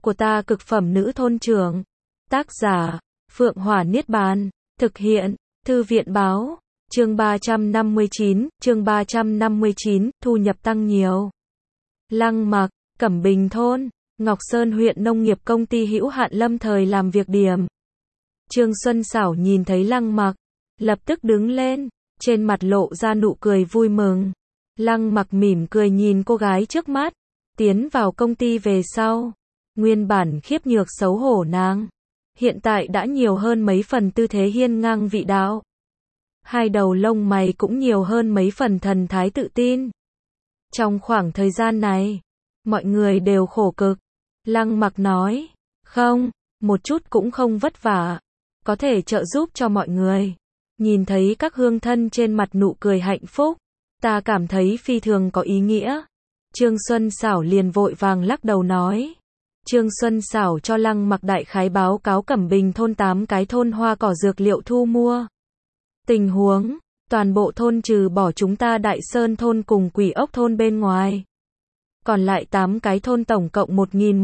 của ta cực phẩm nữ thôn trưởng. Tác giả, Phượng Hỏa Niết Bàn. Thực hiện, Thư viện Báo. Chương 359, thu nhập tăng nhiều. Lăng Mặc, Cẩm Bình thôn, Ngọc Sơn huyện nông nghiệp công ty hữu hạn lâm thời làm việc điểm. Trương Xuân Xảo nhìn thấy Lăng Mặc, lập tức đứng lên, trên mặt lộ ra nụ cười vui mừng. Lăng Mặc mỉm cười nhìn cô gái trước mắt, tiến vào công ty về sau. Nguyên bản khiếp nhược xấu hổ nàng, hiện tại đã nhiều hơn mấy phần tư thế hiên ngang vị đạo. Hai đầu lông mày cũng nhiều hơn mấy phần thần thái tự tin. Trong khoảng thời gian này, mọi người đều khổ cực. Lăng Mặc nói, không, một chút cũng không vất vả, có thể trợ giúp cho mọi người. Nhìn thấy các hương thân trên mặt nụ cười hạnh phúc, ta cảm thấy phi thường có ý nghĩa. Trương Xuân Xảo liền vội vàng lắc đầu nói. Trương Xuân Xảo cho Lăng Mặc đại khái báo cáo Cẩm Bình thôn 8 cái thôn hoa cỏ dược liệu thu mua. Tình huống, toàn bộ thôn trừ bỏ chúng ta Đại Sơn thôn cùng Quỷ Ốc thôn bên ngoài. Còn lại 8 cái thôn tổng cộng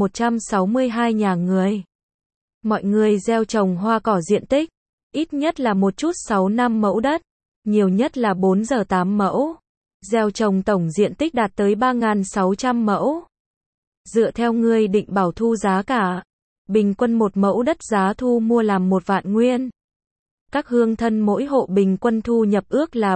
1.162 nhà người. Mọi người gieo trồng hoa cỏ diện tích, ít nhất là một chút 6-5 mẫu đất, nhiều nhất là 4 giờ 8 mẫu. Gieo trồng tổng diện tích đạt tới 3.600 mẫu. Dựa theo ngươi định bảo thu giá cả, bình quân một mẫu đất giá thu mua làm 1 vạn nguyên. Các hương thân mỗi hộ bình quân thu nhập ước là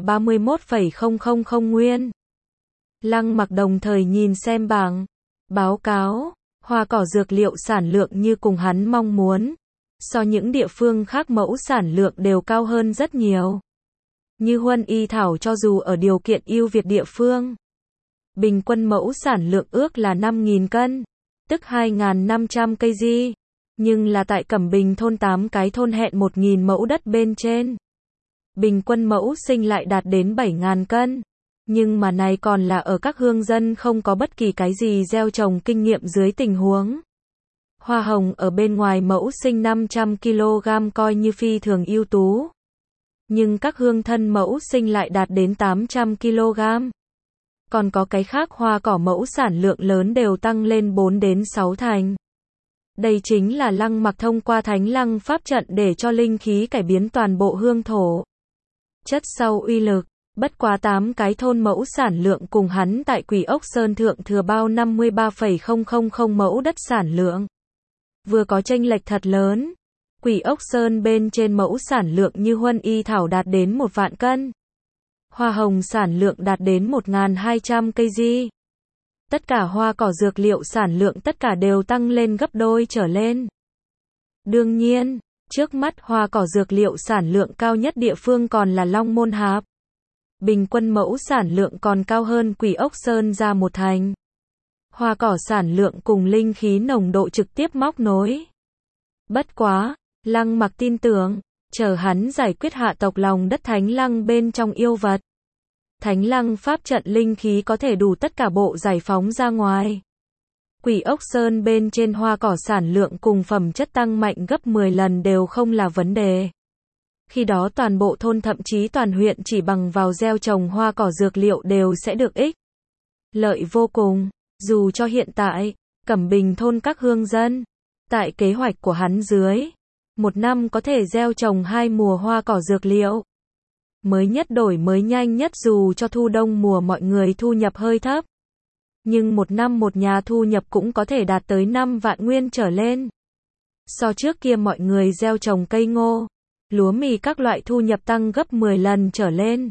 31,000 nguyên. Lăng Mặc đồng thời nhìn xem bảng báo cáo, hoa cỏ dược liệu sản lượng như cùng hắn mong muốn. So những địa phương khác mẫu sản lượng đều cao hơn rất nhiều. Như Huân Y Thảo cho dù ở điều kiện ưu việt địa phương, bình quân mẫu sản lượng ước là 5.000 cân, tức 2.500 kg. Nhưng là tại Cẩm Bình thôn 8 cái thôn hẹn 1.000 mẫu đất bên trên, bình quân mẫu sinh lại đạt đến 7.000 cân. Nhưng mà này còn là ở các hương dân không có bất kỳ cái gì gieo trồng kinh nghiệm dưới tình huống. Hoa hồng ở bên ngoài mẫu sinh 500 kg coi như phi thường ưu tú. Nhưng các hương thân mẫu sinh lại đạt đến 800 kg. Còn có cái khác hoa cỏ mẫu sản lượng lớn đều tăng lên 4 đến 6 thành. Đây chính là Lăng Mặc thông qua Thánh Lăng pháp trận để cho linh khí cải biến toàn bộ hương thổ. Chất sau uy lực, bất quá 8 cái thôn mẫu sản lượng cùng hắn tại Quỷ Ốc Sơn Thượng Thừa Bao 53,000 mẫu đất sản lượng. Vừa có chênh lệch thật lớn. Quỷ Ốc Sơn bên trên mẫu sản lượng như Huân Y Thảo đạt đến 1 vạn cân. Hoa hồng sản lượng đạt đến 1.200 kg. Tất cả hoa cỏ dược liệu sản lượng tất cả đều tăng lên gấp đôi trở lên. Đương nhiên, trước mắt hoa cỏ dược liệu sản lượng cao nhất địa phương còn là Long Môn Hạp. Bình quân mẫu sản lượng còn cao hơn Quỷ Ốc Sơn ra 1 thành. Hoa cỏ sản lượng cùng linh khí nồng độ trực tiếp móc nối. Bất quá, Lăng Mặc tin tưởng, chờ hắn giải quyết hạ tộc lòng đất Thánh Lăng bên trong yêu vật. Thánh Lăng pháp trận linh khí có thể đủ tất cả bộ giải phóng ra ngoài. Quỷ Ốc Sơn bên trên hoa cỏ sản lượng cùng phẩm chất tăng mạnh gấp 10 lần đều không là vấn đề. Khi đó toàn bộ thôn thậm chí toàn huyện chỉ bằng vào gieo trồng hoa cỏ dược liệu đều sẽ được ích lợi vô cùng. Dù cho hiện tại, Cẩm Bình thôn các hương dân, tại kế hoạch của hắn dưới, 1 năm có thể gieo trồng 2 mùa hoa cỏ dược liệu. Mới nhất đổi mới nhanh nhất dù cho thu đông mùa mọi người thu nhập hơi thấp. Nhưng 1 năm một nhà thu nhập cũng có thể đạt tới 5 vạn nguyên trở lên. So trước kia mọi người gieo trồng cây ngô, lúa mì các loại thu nhập tăng gấp 10 lần trở lên.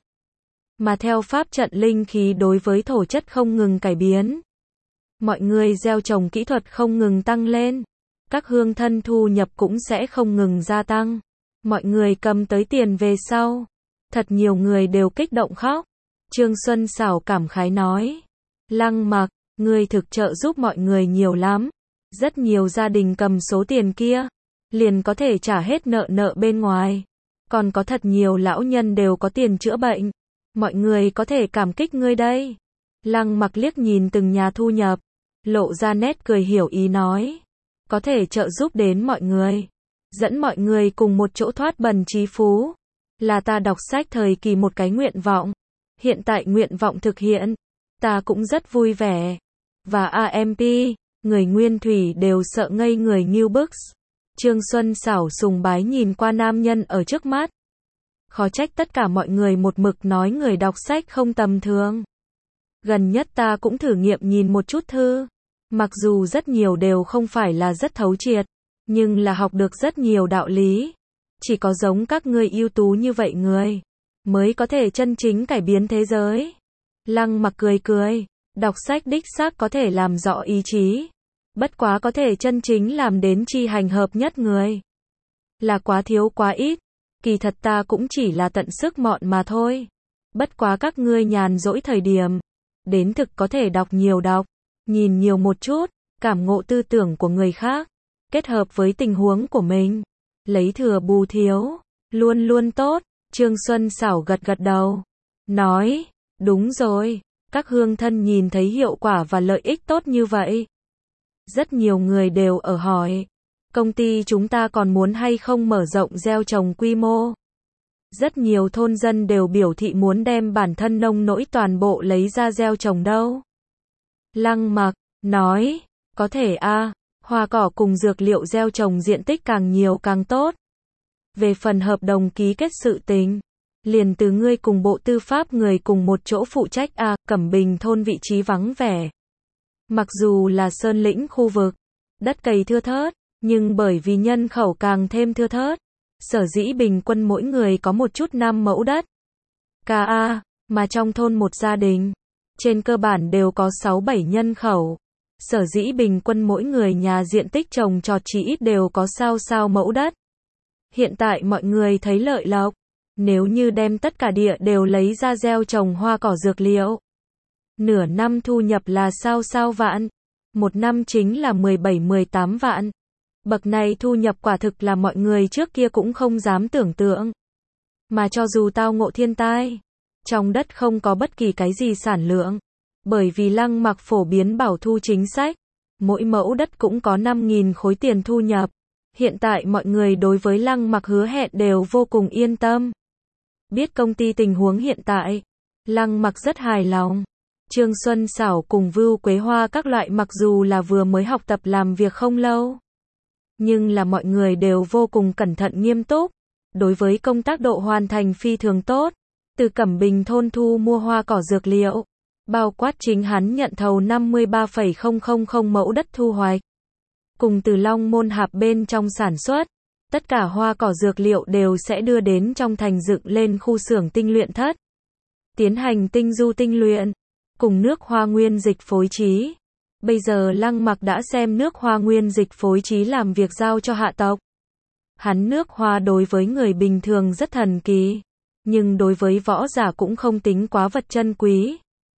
Mà theo pháp trận linh khí đối với thổ chất không ngừng cải biến. Mọi người gieo trồng kỹ thuật không ngừng tăng lên. Các hương thân thu nhập cũng sẽ không ngừng gia tăng. Mọi người cầm tới tiền về sau. Thật nhiều người đều kích động khóc. Trương Xuân Xảo cảm khái nói. Lăng Mặc, ngươi thực trợ giúp mọi người nhiều lắm. Rất nhiều gia đình cầm số tiền kia, liền có thể trả hết nợ bên ngoài. Còn có thật nhiều lão nhân đều có tiền chữa bệnh. Mọi người có thể cảm kích ngươi đây. Lăng Mặc liếc nhìn từng nhà thu nhập, lộ ra nét cười hiểu ý nói. Có thể trợ giúp đến mọi người. Dẫn mọi người cùng một chỗ thoát bần trí phú. Là ta đọc sách thời kỳ một cái nguyện vọng. Hiện tại nguyện vọng thực hiện. Ta cũng rất vui vẻ. Và AMP, người Nguyên Thủy đều sợ ngây người Ngưu Bức. Trương Xuân Xảo sùng bái nhìn qua nam nhân ở trước mắt. Khó trách tất cả mọi người một mực nói người đọc sách không tầm thường. Gần nhất ta cũng thử nghiệm nhìn một chút thư. Mặc dù rất nhiều đều không phải là rất thấu triệt, nhưng là học được rất nhiều đạo lý. Chỉ có giống các ngươi ưu tú như vậy người, mới có thể chân chính cải biến thế giới. Lăng Mặc cười cười, đọc sách đích xác có thể làm rõ ý chí. Bất quá có thể chân chính làm đến chi hành hợp nhất người. Là quá thiếu quá ít. Kỳ thật ta cũng chỉ là tận sức mọn mà thôi. Bất quá các ngươi nhàn rỗi thời điểm, đến thực có thể đọc, nhìn nhiều một chút, cảm ngộ tư tưởng của người khác, kết hợp với tình huống của mình, lấy thừa bù thiếu, luôn luôn tốt. Trương Xuân Xảo gật gật đầu, nói, đúng rồi, các hương thân nhìn thấy hiệu quả và lợi ích tốt như vậy. Rất nhiều người đều ở hỏi, công ty chúng ta còn muốn hay không mở rộng gieo trồng quy mô. Rất nhiều thôn dân đều biểu thị muốn đem bản thân nông nỗi toàn bộ lấy ra gieo trồng đâu. Lăng Mặc nói, có thể a, hoa cỏ cùng dược liệu gieo trồng diện tích càng nhiều càng tốt. Về phần hợp đồng ký kết sự tình, liền từ ngươi cùng Bộ Tư pháp người cùng một chỗ phụ trách a. Cẩm Bình thôn vị trí vắng vẻ. Mặc dù là sơn lĩnh khu vực, đất cày thưa thớt, nhưng bởi vì nhân khẩu càng thêm thưa thớt, sở dĩ bình quân mỗi người có một chút 5 mẫu đất. Mà trong thôn một gia đình, trên cơ bản đều có 6-7 nhân khẩu. Sở dĩ bình quân mỗi người nhà diện tích trồng trọt chỉ ít đều có sao mẫu đất. Hiện tại mọi người thấy lợi lộc, nếu như đem tất cả địa đều lấy ra gieo trồng hoa cỏ dược liệu, nửa năm thu nhập là sao vạn, một năm chính là 17-18 vạn. Bậc này thu nhập quả thực là mọi người trước kia cũng không dám tưởng tượng. Mà cho dù tao ngộ thiên tai, trong đất không có bất kỳ cái gì sản lượng, bởi vì Lăng Mặc phổ biến bảo thu chính sách, mỗi mẫu đất cũng có 5.000 khối tiền thu nhập. Hiện tại mọi người đối với Lăng Mặc hứa hẹn đều vô cùng yên tâm. Biết công ty tình huống hiện tại, Lăng Mặc rất hài lòng. Trương Xuân Xảo cùng Vưu Quế Hoa các loại mặc dù là vừa mới học tập làm việc không lâu, nhưng là mọi người đều vô cùng cẩn thận nghiêm túc. Đối với công tác độ hoàn thành phi thường tốt. Từ Cẩm Bình thôn thu mua hoa cỏ dược liệu, bao quát chính hắn nhận thầu 53,000 mẫu đất thu hoạch. Cùng từ Long Môn Hạp bên trong sản xuất, tất cả hoa cỏ dược liệu đều sẽ đưa đến trong thành dựng lên khu xưởng tinh luyện thất. Tiến hành tinh du tinh luyện, cùng nước hoa nguyên dịch phối trí. Bây giờ Lăng Mặc đã xem nước hoa nguyên dịch phối trí làm việc giao cho hạ tộc. Hắn nước hoa đối với người bình thường rất thần kỳ, nhưng đối với võ giả cũng không tính quá vật chân quý.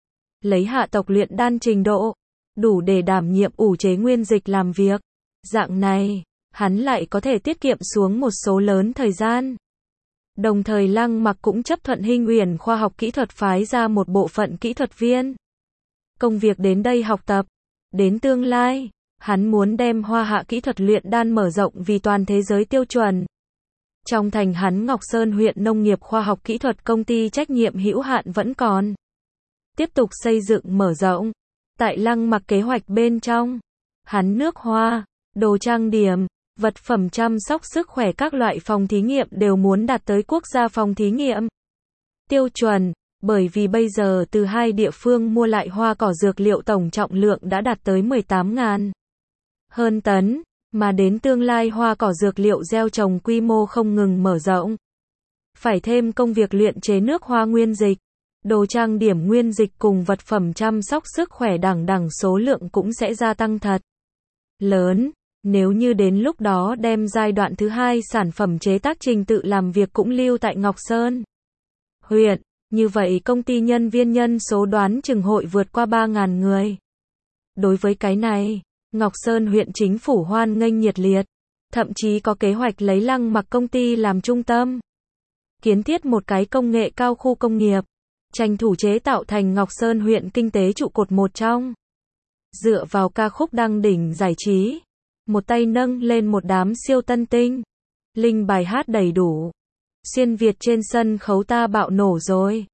Lấy hạ tộc luyện đan trình độ, đủ để đảm nhiệm ủ chế nguyên dịch làm việc. Dạng này, hắn lại có thể tiết kiệm xuống một số lớn thời gian. Đồng thời Lăng Mặc cũng chấp thuận Hinh Uyển khoa học kỹ thuật phái ra một bộ phận kỹ thuật viên. Công việc đến đây học tập. Đến tương lai, hắn muốn đem Hoa Hạ kỹ thuật luyện đan mở rộng vì toàn thế giới tiêu chuẩn. Trong thành hắn Ngọc Sơn huyện nông nghiệp khoa học kỹ thuật công ty trách nhiệm hữu hạn vẫn còn tiếp tục xây dựng mở rộng. Tại Lăng Mặc kế hoạch bên trong, hắn nước hoa, đồ trang điểm, vật phẩm chăm sóc sức khỏe các loại phòng thí nghiệm đều muốn đạt tới quốc gia phòng thí nghiệm tiêu chuẩn. Bởi vì bây giờ từ hai địa phương mua lại hoa cỏ dược liệu tổng trọng lượng đã đạt tới 18.000 hơn tấn, mà đến tương lai hoa cỏ dược liệu gieo trồng quy mô không ngừng mở rộng. Phải thêm công việc luyện chế nước hoa nguyên dịch, đồ trang điểm nguyên dịch cùng vật phẩm chăm sóc sức khỏe đằng số lượng cũng sẽ gia tăng thật lớn. Nếu như đến lúc đó đem giai đoạn thứ 2 sản phẩm chế tác trình tự làm việc cũng lưu tại Ngọc Sơn huyện, như vậy công ty nhân viên nhân số đoán chừng hội vượt qua 3.000 người. Đối với cái này, Ngọc Sơn huyện chính phủ hoan nghênh nhiệt liệt, thậm chí có kế hoạch lấy Lăng Mặc công ty làm trung tâm, kiến thiết một cái công nghệ cao khu công nghiệp, tranh thủ chế tạo thành Ngọc Sơn huyện kinh tế trụ cột một trong. Dựa vào ca khúc đăng đỉnh giải trí, một tay nâng lên một đám siêu tân tinh, linh bài hát đầy đủ, xuyên Việt trên sân khấu ta bạo nổ rồi.